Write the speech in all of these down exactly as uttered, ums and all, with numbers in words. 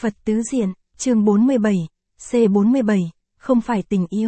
Phật tứ diện, chương bốn mươi bảy, C bốn mươi bảy, không phải tình yêu.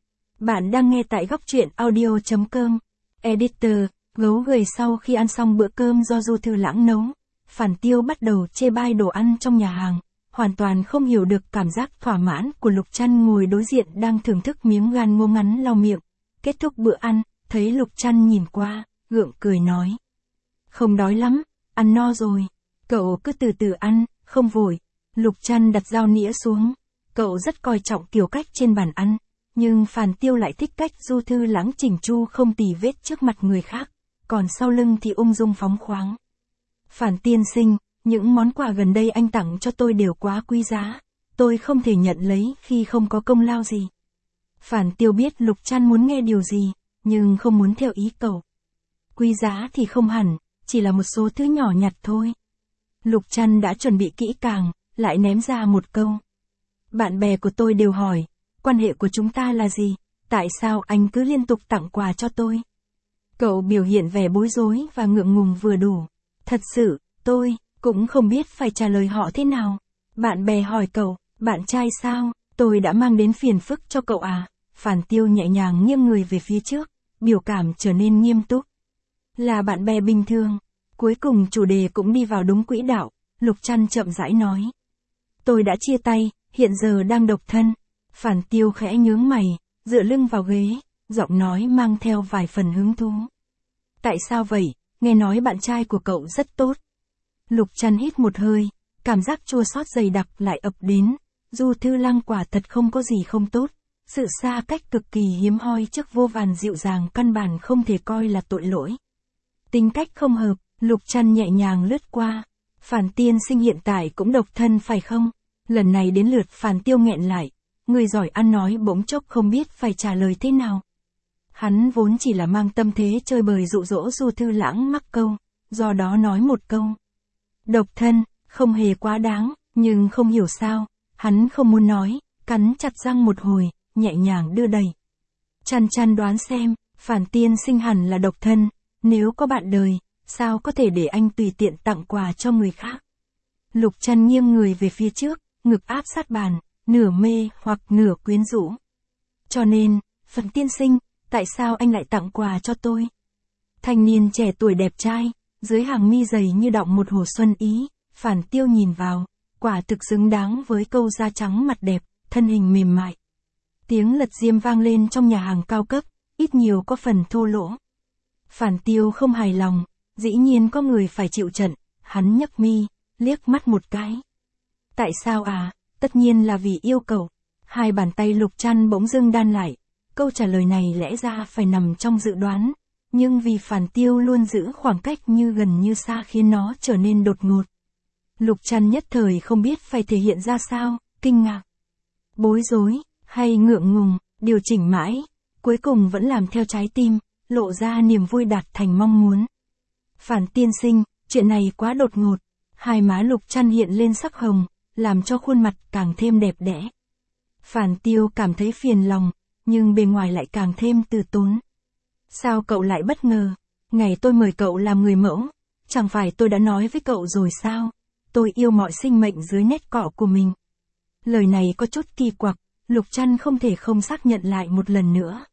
Bạn đang nghe tại góc truyện audio.com. Editor, gấu gầy sau khi ăn xong bữa cơm do Du Thư Lãng nấu. Phản Tiêu bắt đầu chê bai đồ ăn trong nhà hàng, hoàn toàn không hiểu được cảm giác thỏa mãn của Lục Trăn ngồi đối diện đang thưởng thức miếng gan ngô ngắn lau miệng. Kết thúc bữa ăn, thấy Lục Trăn nhìn qua, gượng cười nói. Không đói lắm, ăn no rồi. Cậu cứ từ từ ăn, không vội. Lục Trăn đặt dao nĩa xuống. Cậu rất coi trọng kiểu cách trên bàn ăn. Nhưng Phản Tiêu lại thích cách Du Thư Lãng chỉnh chu không tì vết trước mặt người khác. Còn sau lưng thì ung dung phóng khoáng. Phản tiên sinh, những món quà gần đây anh tặng cho tôi đều quá quý giá. Tôi không thể nhận lấy khi không có công lao gì. Phản Tiêu biết Lục Trăn muốn nghe điều gì, nhưng không muốn theo ý cậu. Quý giá thì không hẳn, chỉ là một số thứ nhỏ nhặt thôi. Lục Trăn đã chuẩn bị kỹ càng, lại ném ra một câu. Bạn bè của tôi đều hỏi, quan hệ của chúng ta là gì, tại sao anh cứ liên tục tặng quà cho tôi? Cậu biểu hiện vẻ bối rối và ngượng ngùng vừa đủ. Thật sự, tôi cũng không biết phải trả lời họ thế nào. Bạn bè hỏi cậu, bạn trai sao, tôi đã mang đến phiền phức cho cậu à? Phản Tiêu nhẹ nhàng nghiêng người về phía trước, biểu cảm trở nên nghiêm túc. Là bạn bè bình thường. Cuối cùng chủ đề cũng đi vào đúng quỹ đạo, Lục Trăn chậm rãi nói. Tôi đã chia tay, hiện giờ đang độc thân. Phản Tiêu khẽ nhướng mày, dựa lưng vào ghế, giọng nói mang theo vài phần hứng thú. Tại sao vậy, nghe nói bạn trai của cậu rất tốt. Lục Trăn hít một hơi, cảm giác chua xót dày đặc lại ập đến. Du Thư Lãng quả thật không có gì không tốt. Sự xa cách cực kỳ hiếm hoi trước vô vàn dịu dàng căn bản không thể coi là tội lỗi. Tính cách không hợp, Lục Trăn nhẹ nhàng lướt qua. Phản tiên sinh hiện tại cũng độc thân phải không? Lần này đến lượt Phản Tiêu nghẹn lại. Người giỏi ăn nói bỗng chốc không biết phải trả lời thế nào. Hắn vốn chỉ là mang tâm thế chơi bời dụ dỗ Du Thư Lãng mắc câu, do đó nói một câu. Độc thân, không hề quá đáng, nhưng không hiểu sao, hắn không muốn nói, cắn chặt răng một hồi, nhẹ nhàng đưa đẩy. Chăn chăn đoán xem, Phản tiên sinh hẳn là độc thân, nếu có bạn đời, sao có thể để anh tùy tiện tặng quà cho người khác. Lục Trăn nghiêng người về phía trước, ngực áp sát bàn, nửa mê hoặc nửa quyến rũ. Cho nên, Phản tiên sinh, tại sao anh lại tặng quà cho tôi? Thanh niên trẻ tuổi đẹp trai, dưới hàng mi dày như đọng một hồ xuân ý, Phản Tiêu nhìn vào, quả thực xứng đáng với câu da trắng mặt đẹp, thân hình mềm mại. Tiếng lật diêm vang lên trong nhà hàng cao cấp, ít nhiều có phần thô lỗ. Phản Tiêu không hài lòng, dĩ nhiên có người phải chịu trận, hắn nhấc mi, liếc mắt một cái. Tại sao à? Tất nhiên là vì yêu cầu. Hai bàn tay Lục Trăn bỗng dưng đan lại. Câu trả lời này lẽ ra phải nằm trong dự đoán, nhưng vì Phản Tiêu luôn giữ khoảng cách như gần như xa khiến nó trở nên đột ngột. Lục Trăn nhất thời không biết phải thể hiện ra sao, kinh ngạc, bối rối, hay ngượng ngùng, điều chỉnh mãi, cuối cùng vẫn làm theo trái tim, lộ ra niềm vui đạt thành mong muốn. Phản tiên sinh, chuyện này quá đột ngột. Hai má Lục Trăn hiện lên sắc hồng, làm cho khuôn mặt càng thêm đẹp đẽ. Phản Tiêu cảm thấy phiền lòng, nhưng bề ngoài lại càng thêm từ tốn. Sao cậu lại bất ngờ? Ngày tôi mời cậu làm người mẫu, chẳng phải tôi đã nói với cậu rồi sao? Tôi yêu mọi sinh mệnh dưới nét cọ của mình. Lời này có chút kỳ quặc, Lục Trăn không thể không xác nhận lại một lần nữa.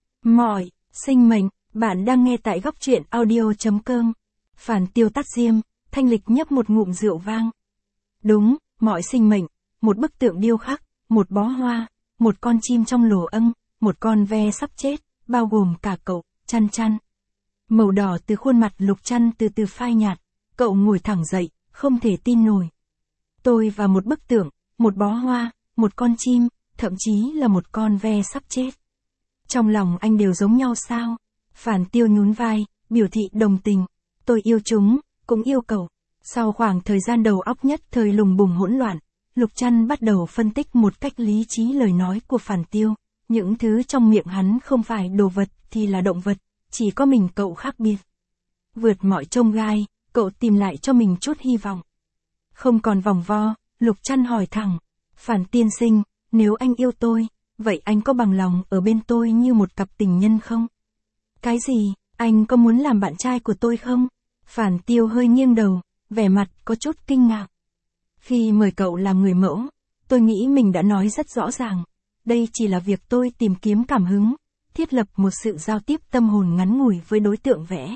Mọi sinh mệnh, bạn đang nghe tại góc truyện audio.com. Phản Tiêu tắt diêm, thanh lịch nhấp một ngụm rượu vang. Đúng, mọi sinh mệnh, một bức tượng điêu khắc, một bó hoa, một con chim trong lồ âng, một con ve sắp chết, bao gồm cả cậu, Chăn Chăn. Màu đỏ từ khuôn mặt Lục Trăn từ từ phai nhạt, cậu ngồi thẳng dậy, không thể tin nổi. Tôi và một bức tượng, một bó hoa, một con chim, thậm chí là một con ve sắp chết. Trong lòng anh đều giống nhau sao? Phản Tiêu nhún vai, biểu thị đồng tình. Tôi yêu chúng, cũng yêu cậu. Sau khoảng thời gian đầu óc nhất thời lùng bùng hỗn loạn, Lục Trăn bắt đầu phân tích một cách lý trí lời nói của Phản Tiêu. Những thứ trong miệng hắn không phải đồ vật thì là động vật, chỉ có mình cậu khác biệt. Vượt mọi chông gai, cậu tìm lại cho mình chút hy vọng. Không còn vòng vo, Lục Trăn hỏi thẳng. Phản tiên sinh, nếu anh yêu tôi, vậy anh có bằng lòng ở bên tôi như một cặp tình nhân không? Cái gì, anh có muốn làm bạn trai của tôi không? Phản Tiêu hơi nghiêng đầu, vẻ mặt có chút kinh ngạc. Khi mời cậu làm người mẫu, tôi nghĩ mình đã nói rất rõ ràng. Đây chỉ là việc tôi tìm kiếm cảm hứng, thiết lập một sự giao tiếp tâm hồn ngắn ngủi với đối tượng vẽ.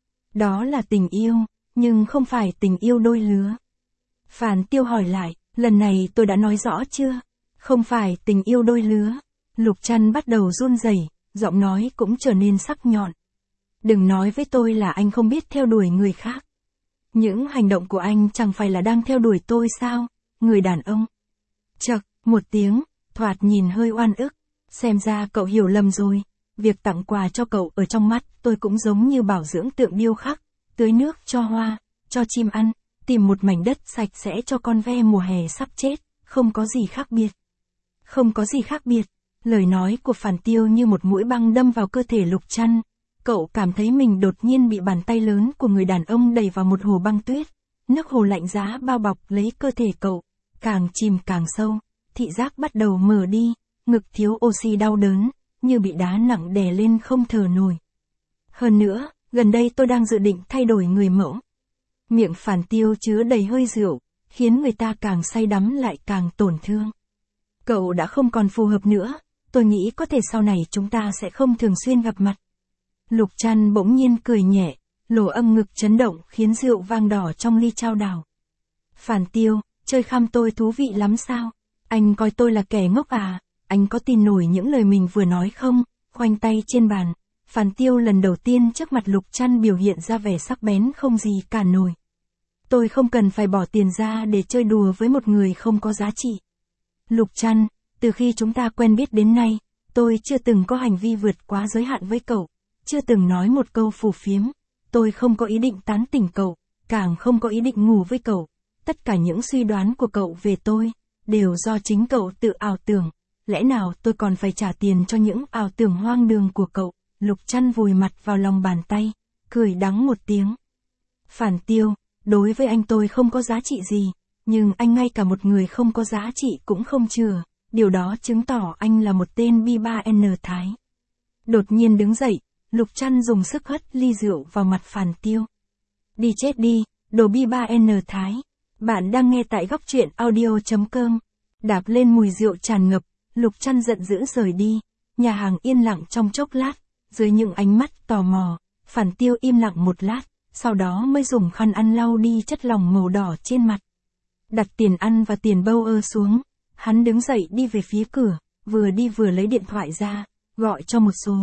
Đó là tình yêu, nhưng không phải tình yêu đôi lứa. Phản Tiêu hỏi lại, lần này tôi đã nói rõ chưa? Không phải tình yêu đôi lứa. Lục Trăn bắt đầu run rẩy, giọng nói cũng trở nên sắc nhọn. Đừng nói với tôi là anh không biết theo đuổi người khác. Những hành động của anh chẳng phải là đang theo đuổi tôi sao, người đàn ông. Chậc, một tiếng, thoạt nhìn hơi oan ức. Xem ra cậu hiểu lầm rồi. Việc tặng quà cho cậu ở trong mắt tôi cũng giống như bảo dưỡng tượng điêu khắc, tưới nước cho hoa, cho chim ăn, tìm một mảnh đất sạch sẽ cho con ve mùa hè sắp chết, không có gì khác biệt. Không có gì khác biệt. Lời nói của Phản Tiêu như một mũi băng đâm vào cơ thể Lục Trăn. Cậu cảm thấy mình đột nhiên bị bàn tay lớn của người đàn ông đẩy vào một hồ băng tuyết. Nước hồ lạnh giá bao bọc lấy cơ thể cậu, càng chìm càng sâu, thị giác bắt đầu mờ đi, ngực thiếu oxy đau đớn, như bị đá nặng đè lên không thở nổi. Hơn nữa, gần đây tôi đang dự định thay đổi người mẫu. Miệng Phản Tiêu chứa đầy hơi rượu, khiến người ta càng say đắm lại càng tổn thương. Cậu đã không còn phù hợp nữa, tôi nghĩ có thể sau này chúng ta sẽ không thường xuyên gặp mặt. Lục Trăn bỗng nhiên cười nhẹ, lỗ âm ngực chấn động khiến rượu vang đỏ trong ly trao đảo. Phản Tiêu, chơi khăm tôi thú vị lắm sao? Anh coi tôi là kẻ ngốc à? Anh có tin nổi những lời mình vừa nói không? Khoanh tay trên bàn, Phản Tiêu lần đầu tiên trước mặt Lục Trăn biểu hiện ra vẻ sắc bén không gì cản nổi. Tôi không cần phải bỏ tiền ra để chơi đùa với một người không có giá trị. Lục Trăn, từ khi chúng ta quen biết đến nay, tôi chưa từng có hành vi vượt quá giới hạn với cậu, chưa từng nói một câu phù phiếm, tôi không có ý định tán tỉnh cậu, càng không có ý định ngủ với cậu. Tất cả những suy đoán của cậu về tôi, đều do chính cậu tự ảo tưởng. Lẽ nào tôi còn phải trả tiền cho những ảo tưởng hoang đường của cậu? Lục Trăn vùi mặt vào lòng bàn tay, cười đắng một tiếng. Phản Tiêu, đối với anh tôi không có giá trị gì, nhưng anh ngay cả một người không có giá trị cũng không chừa, điều đó chứng tỏ anh là một tên bi ba en Thái. Đột nhiên đứng dậy, Lục Trăn dùng sức hất ly rượu vào mặt Phản Tiêu. Đi chết đi, đồ bi ba en Thái. Bạn đang nghe tại góc truyện audio chấm com. Đạp lên mùi rượu tràn ngập, Lục Trăn giận dữ rời đi. Nhà hàng yên lặng trong chốc lát, dưới những ánh mắt tò mò, Phản Tiêu im lặng một lát, sau đó mới dùng khăn ăn lau đi chất lỏng màu đỏ trên mặt. Đặt tiền ăn và tiền bâu ơ xuống, hắn đứng dậy đi về phía cửa, vừa đi vừa lấy điện thoại ra, gọi cho một số.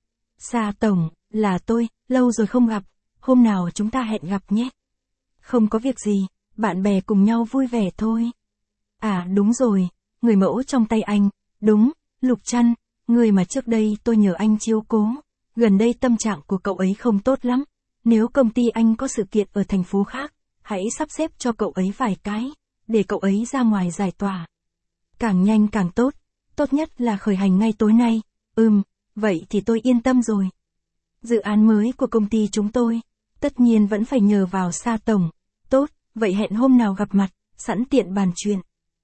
Sa Tổng, là tôi, lâu rồi không gặp, hôm nào chúng ta hẹn gặp nhé. Không có việc gì, bạn bè cùng nhau vui vẻ thôi. À đúng rồi, người mẫu trong tay anh, đúng, Lục Trăn, người mà trước đây tôi nhờ anh chiếu cố. Gần đây tâm trạng của cậu ấy không tốt lắm, nếu công ty anh có sự kiện ở thành phố khác, hãy sắp xếp cho cậu ấy vài cái, để cậu ấy ra ngoài giải tỏa. Càng nhanh càng tốt, tốt nhất là khởi hành ngay tối nay. Ừm, vậy thì tôi yên tâm rồi. Dự án mới của công ty chúng tôi, tất nhiên vẫn phải nhờ vào Sa Tổng. Tốt, vậy hẹn hôm nào gặp mặt, sẵn tiện bàn chuyện.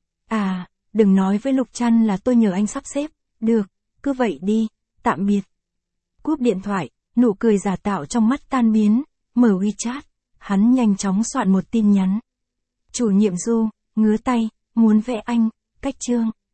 À, đừng nói với Lục Trăn là tôi nhờ anh sắp xếp. Được, cứ vậy đi, tạm biệt. Cúp điện thoại, nụ cười giả tạo trong mắt tan biến, mở WeChat, hắn nhanh chóng soạn một tin nhắn. Chủ nhiệm Du, ngứa tay, muốn vẽ anh, cách chương.